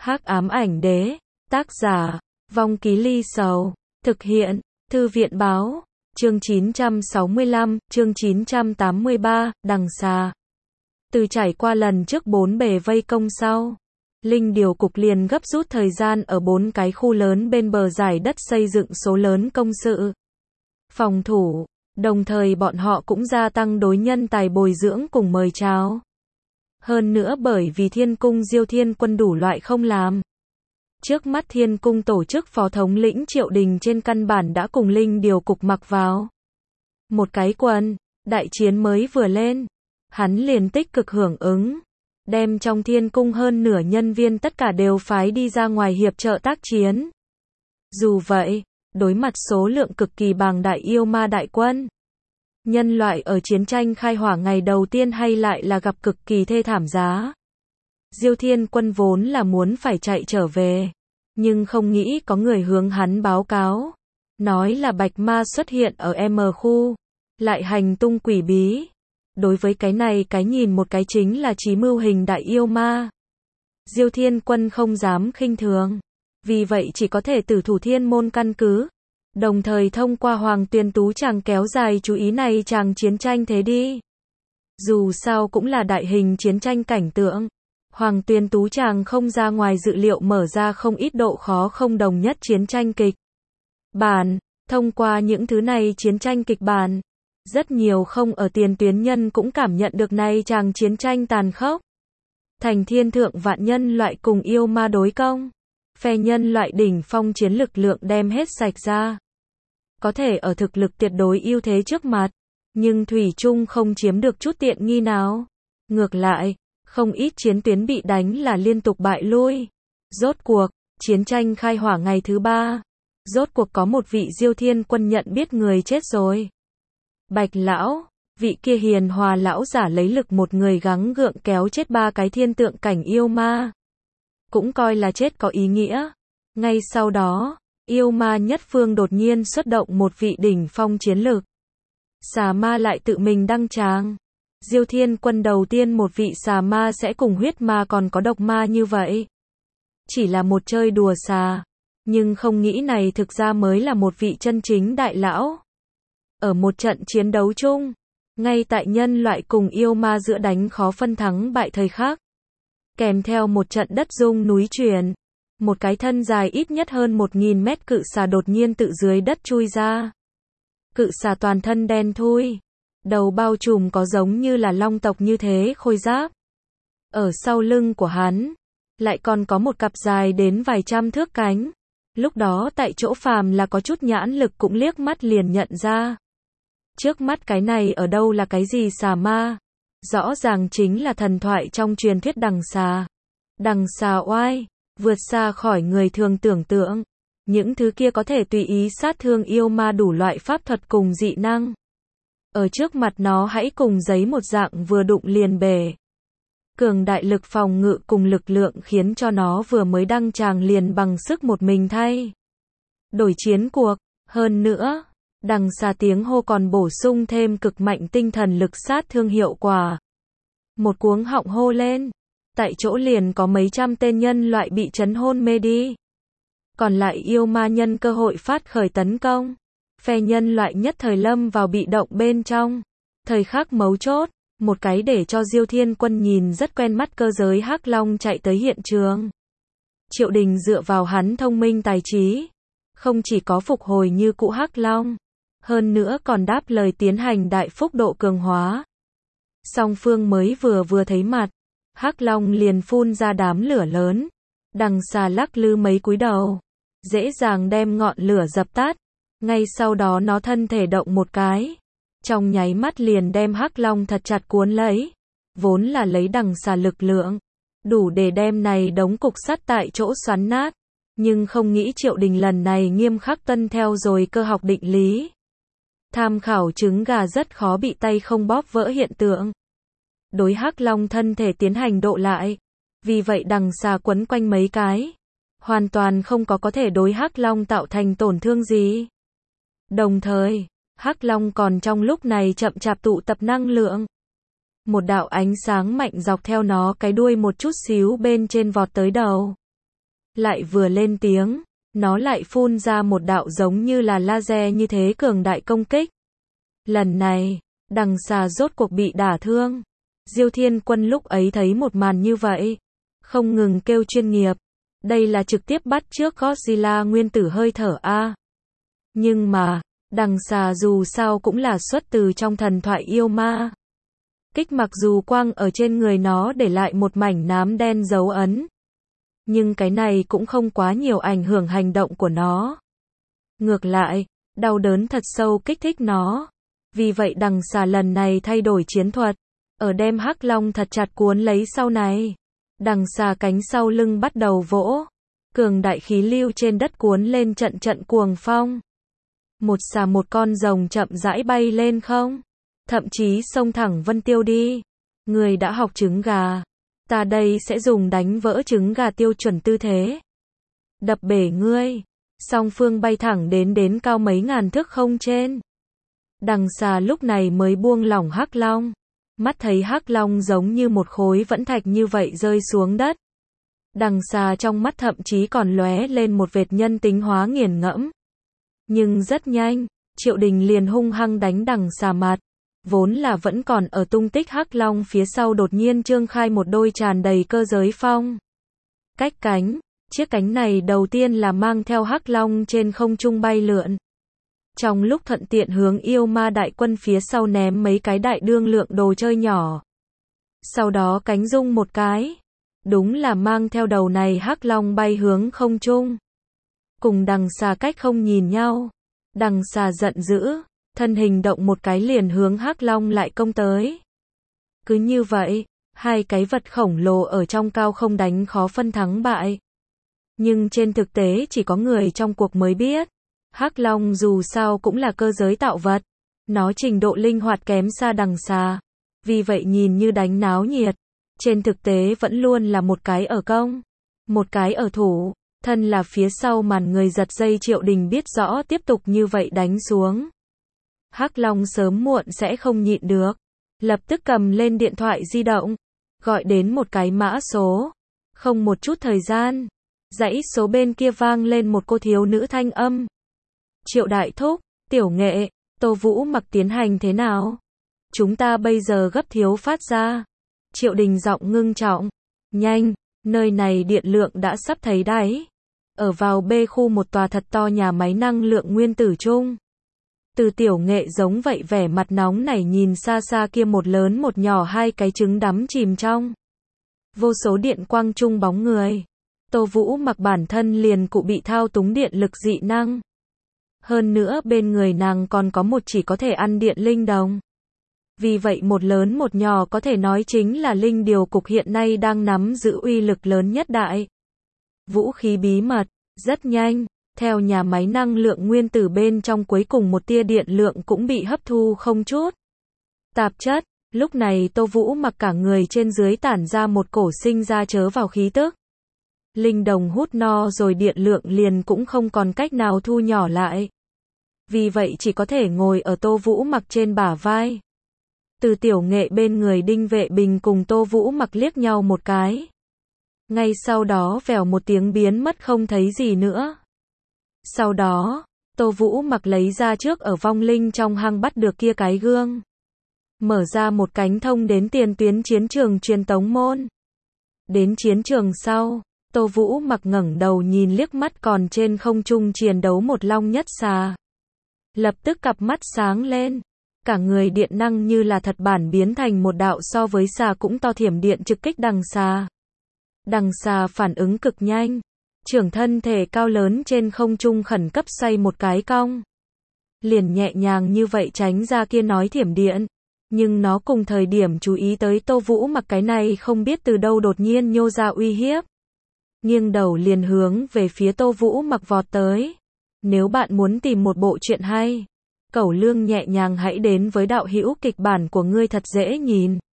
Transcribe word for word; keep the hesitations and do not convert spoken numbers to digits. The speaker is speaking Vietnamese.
Hắc ám ảnh đế, tác giả, Vong Ký Ly Sầu, thực hiện, Thư viện báo, chương chín trăm sáu mươi lăm, chương chín trăm tám mươi ba, đằng xà. Từ trải qua lần trước bốn bề vây công sau, Linh Điều Cục liền gấp rút thời gian ở bốn cái khu lớn bên bờ giải đất xây dựng số lớn công sự, phòng thủ, đồng thời bọn họ cũng gia tăng đối nhân tài bồi dưỡng cùng mời chào. Hơn nữa bởi vì Thiên Cung Diêu Thiên Quân đủ loại không làm. Trước mắt Thiên Cung tổ chức phó thống lĩnh Triệu Đình trên căn bản đã cùng Linh Điều Cục mặc vào một cái quần, đại chiến mới vừa lên, hắn liền tích cực hưởng ứng, đem trong Thiên Cung hơn nửa nhân viên tất cả đều phái đi ra ngoài hiệp trợ tác chiến. Dù vậy, đối mặt số lượng cực kỳ bàng đại yêu ma đại quân, nhân loại ở chiến tranh khai hỏa ngày đầu tiên hay lại là gặp cực kỳ thê thảm giá. Diêu Thiên Quân vốn là muốn phải chạy trở về, nhưng không nghĩ có người hướng hắn báo cáo, nói là bạch ma xuất hiện ở M khu, lại hành tung quỷ bí. Đối với cái này cái nhìn một cái chính là chí mưu hình đại yêu ma. Diêu Thiên Quân không dám khinh thường, vì vậy chỉ có thể tử thủ thiên môn căn cứ, đồng thời thông qua Hoàng Tuyền Tú Tràng kéo dài chú ý này chàng chiến tranh thế đi. Dù sao cũng là đại hình chiến tranh cảnh tượng, Hoàng Tuyền Tú Tràng không ra ngoài dự liệu mở ra không ít độ khó không đồng nhất chiến tranh kịch bản. Thông qua những thứ này chiến tranh kịch bản, rất nhiều không ở tiền tuyến nhân cũng cảm nhận được này chàng chiến tranh tàn khốc. Thành thiên thượng vạn nhân loại cùng yêu ma đối công, phe nhân loại đỉnh phong chiến lực lượng đem hết sạch ra. Có thể ở thực lực tuyệt đối ưu thế trước mặt, nhưng thủy chung không chiếm được chút tiện nghi nào. Ngược lại, không ít chiến tuyến bị đánh là liên tục bại lui. Rốt cuộc, chiến tranh khai hỏa ngày thứ ba, rốt cuộc có một vị Diêu Thiên Quân nhận biết người chết rồi. Bạch lão, vị kia hiền hòa lão giả lấy lực một người gắng gượng kéo chết ba cái thiên tượng cảnh yêu ma. Cũng coi là chết có ý nghĩa. Ngay sau đó, yêu ma nhất phương đột nhiên xuất động một vị đỉnh phong chiến lực. Xà ma lại tự mình đăng tràng. Diêu Thiên Quân đầu tiên một vị xà ma sẽ cùng huyết ma còn có độc ma như vậy. Chỉ là một chơi đùa xà, nhưng không nghĩ này thực ra mới là một vị chân chính đại lão. Ở một trận chiến đấu chung, ngay tại nhân loại cùng yêu ma giữa đánh khó phân thắng bại thời khắc, kèm theo một trận đất rung núi chuyển, một cái thân dài ít nhất hơn một nghìn mét cự xà đột nhiên tự dưới đất chui ra. Cự xà toàn thân đen thui, đầu bao trùm có giống như là long tộc như thế khôi giáp. Ở sau lưng của hắn, lại còn có một cặp dài đến vài trăm thước cánh. Lúc đó tại chỗ phàm là có chút nhãn lực cũng liếc mắt liền nhận ra. Trước mắt cái này ở đâu là cái gì xà ma? Rõ ràng chính là thần thoại trong truyền thuyết đằng xà. Đằng xà oai, vượt xa khỏi người thường tưởng tượng. Những thứ kia có thể tùy ý sát thương yêu ma đủ loại pháp thuật cùng dị năng. Ở trước mặt nó hãy cùng giấy một dạng vừa đụng liền bể. Cường đại lực phòng ngự cùng lực lượng khiến cho nó vừa mới đăng tràng liền bằng sức một mình thay đổi chiến cuộc. Hơn nữa, đằng xà tiếng hô còn bổ sung thêm cực mạnh tinh thần lực sát thương hiệu quả. Một cuống họng hô lên, tại chỗ liền có mấy trăm tên nhân loại bị chấn hôn mê đi. Còn lại yêu ma nhân cơ hội phát khởi tấn công. Phe nhân loại nhất thời lâm vào bị động bên trong. Thời khắc mấu chốt, một cái để cho Diêu Thiên Quân nhìn rất quen mắt cơ giới Hắc Long chạy tới hiện trường. Triệu Đình dựa vào hắn thông minh tài trí, không chỉ có phục hồi như cũ Hắc Long, hơn nữa còn đáp lời tiến hành đại phúc độ cường hóa. Song phương mới vừa vừa thấy mặt, Hắc Long liền phun ra đám lửa lớn, đằng xà lắc lư mấy cúi đầu, dễ dàng đem ngọn lửa dập tắt. Ngay sau đó nó thân thể động một cái, trong nháy mắt liền đem Hắc Long thật chặt cuốn lấy. Vốn là lấy đằng xà lực lượng, đủ để đem này đống cục sắt tại chỗ xoắn nát. Nhưng không nghĩ Triệu Đình lần này nghiêm khắc tuân theo rồi cơ học định lý. Tham khảo trứng gà rất khó bị tay không bóp vỡ hiện tượng. Đối Hắc Long thân thể tiến hành độ lại. Vì vậy đằng xà quấn quanh mấy cái, hoàn toàn không có có thể đối Hắc Long tạo thành tổn thương gì. Đồng thời, Hắc Long còn trong lúc này chậm chạp tụ tập năng lượng. Một đạo ánh sáng mạnh dọc theo nó cái đuôi một chút xíu bên trên vọt tới đầu. Lại vừa lên tiếng, nó lại phun ra một đạo giống như là laser như thế cường đại công kích. Lần này, đằng xà rốt cuộc bị đả thương. Diêu Thiên Quân lúc ấy thấy một màn như vậy, không ngừng kêu chuyên nghiệp. Đây là trực tiếp bắt chước Godzilla nguyên tử hơi thở a. Nhưng mà, đằng xà dù sao cũng là xuất từ trong thần thoại yêu ma. Kích mặc dù quang ở trên người nó để lại một mảnh nám đen dấu ấn. Nhưng cái này cũng không quá nhiều ảnh hưởng hành động của nó. Ngược lại, đau đớn thật sâu kích thích nó. Vì vậy đằng xà lần này thay đổi chiến thuật. Ở đem hắc long thật chặt cuốn lấy sau này. Đằng xà cánh sau lưng bắt đầu vỗ. Cường đại khí lưu trên đất cuốn lên trận trận cuồng phong. Một xà một con rồng chậm rãi bay lên không. Thậm chí xông thẳng Vân Tiêu đi. Người đã học trứng gà. Ta đây sẽ dùng đánh vỡ trứng gà tiêu chuẩn tư thế. Đập bể ngươi. Song phương bay thẳng đến đến cao mấy ngàn thước không trên. Đằng xà lúc này mới buông lỏng hắc long. Mắt thấy hắc long giống như một khối vẫn thạch như vậy rơi xuống đất. Đằng xà trong mắt thậm chí còn lóe lên một vệt nhân tính hóa nghiền ngẫm. Nhưng rất nhanh, Triệu Đình liền hung hăng đánh đằng xà mặt. Vốn là vẫn còn ở tung tích hắc long phía sau đột nhiên trương khai một đôi tràn đầy cơ giới phong. Cách cánh, chiếc cánh này đầu tiên là mang theo hắc long trên không trung bay lượn. Trong lúc thuận tiện hướng yêu ma đại quân phía sau ném mấy cái đại đương lượng đồ chơi nhỏ. Sau đó cánh rung một cái. Đúng là mang theo đầu này hắc long bay hướng không trung. Cùng đằng xà cách không nhìn nhau. Đằng xà giận dữ, thân hình động một cái liền hướng hắc long lại công tới. Cứ như vậy, hai cái vật khổng lồ ở trong cao không đánh khó phân thắng bại. Nhưng trên thực tế chỉ có người trong cuộc mới biết. Hắc long dù sao cũng là cơ giới tạo vật. Nó trình độ linh hoạt kém xa đằng xà. Vì vậy nhìn như đánh náo nhiệt. Trên thực tế vẫn luôn là một cái ở công. Một cái ở thủ. Thân là phía sau màn người giật dây Triệu Đình biết rõ tiếp tục như vậy đánh xuống. Hắc long sớm muộn sẽ không nhịn được. Lập tức cầm lên điện thoại di động. Gọi đến một cái mã số. Không một chút thời gian. Dãy số bên kia vang lên một cô thiếu nữ thanh âm. Triệu đại thúc, tiểu nghệ, Tô Vũ Mặc tiến hành thế nào? Chúng ta bây giờ gấp thiếu phát ra. Triệu Đình giọng ngưng trọng. Nhanh, nơi này điện lượng đã sắp thấy đáy. Ở vào B khu một tòa thật to nhà máy năng lượng nguyên tử chung. Từ tiểu nghệ giống vậy vẻ mặt nóng nảy nhìn xa xa kia một lớn một nhỏ hai cái trứng đắm chìm trong. Vô số điện quang chung bóng người. Tô Vũ Mặc bản thân liền cụ bị thao túng điện lực dị năng. Hơn nữa bên người nàng còn có một chỉ có thể ăn điện linh đồng. Vì vậy một lớn một nhỏ có thể nói chính là linh điều cục hiện nay đang nắm giữ uy lực lớn nhất đại. Vũ khí bí mật, rất nhanh, theo nhà máy năng lượng nguyên tử bên trong cuối cùng một tia điện lượng cũng bị hấp thu không chút tạp chất. Lúc này Tô Vũ Mặc cả người trên dưới tản ra một cổ sinh ra chớ vào khí tức. Linh đồng hút no rồi điện lượng liền cũng không còn cách nào thu nhỏ lại. Vì vậy chỉ có thể ngồi ở Tô Vũ Mặc trên bả vai. Từ tiểu nghệ bên người Đinh Vệ Bình cùng Tô Vũ Mặc liếc nhau một cái. Ngay sau đó vèo một tiếng biến mất không thấy gì nữa. Sau đó, Tô Vũ Mặc lấy ra trước ở vong linh trong hang bắt được kia cái gương. Mở ra một cánh thông đến tiền tuyến chiến trường truyền tống môn. Đến chiến trường sau, Tô Vũ Mặc ngẩng đầu nhìn liếc mắt còn trên không trung chiến đấu một long nhất xà. Lập tức cặp mắt sáng lên. Cả người điện năng như là thật bản biến thành một đạo so với xà cũng to thiểm điện trực kích đằng xà. Đằng xà phản ứng cực nhanh. Trưởng thân thể cao lớn trên không trung khẩn cấp xoay một cái cong. Liền nhẹ nhàng như vậy tránh ra kia nói thiểm điện. Nhưng nó cùng thời điểm chú ý tới Tô Vũ Mặc cái này không biết từ đâu đột nhiên nhô ra uy hiếp. Nghiêng đầu liền hướng về phía Tô Vũ Mặc vọt tới. Nếu bạn muốn tìm một bộ truyện hay, Cẩu Lương nhẹ nhàng hãy đến với đạo hữu kịch bản của ngươi thật dễ nhìn.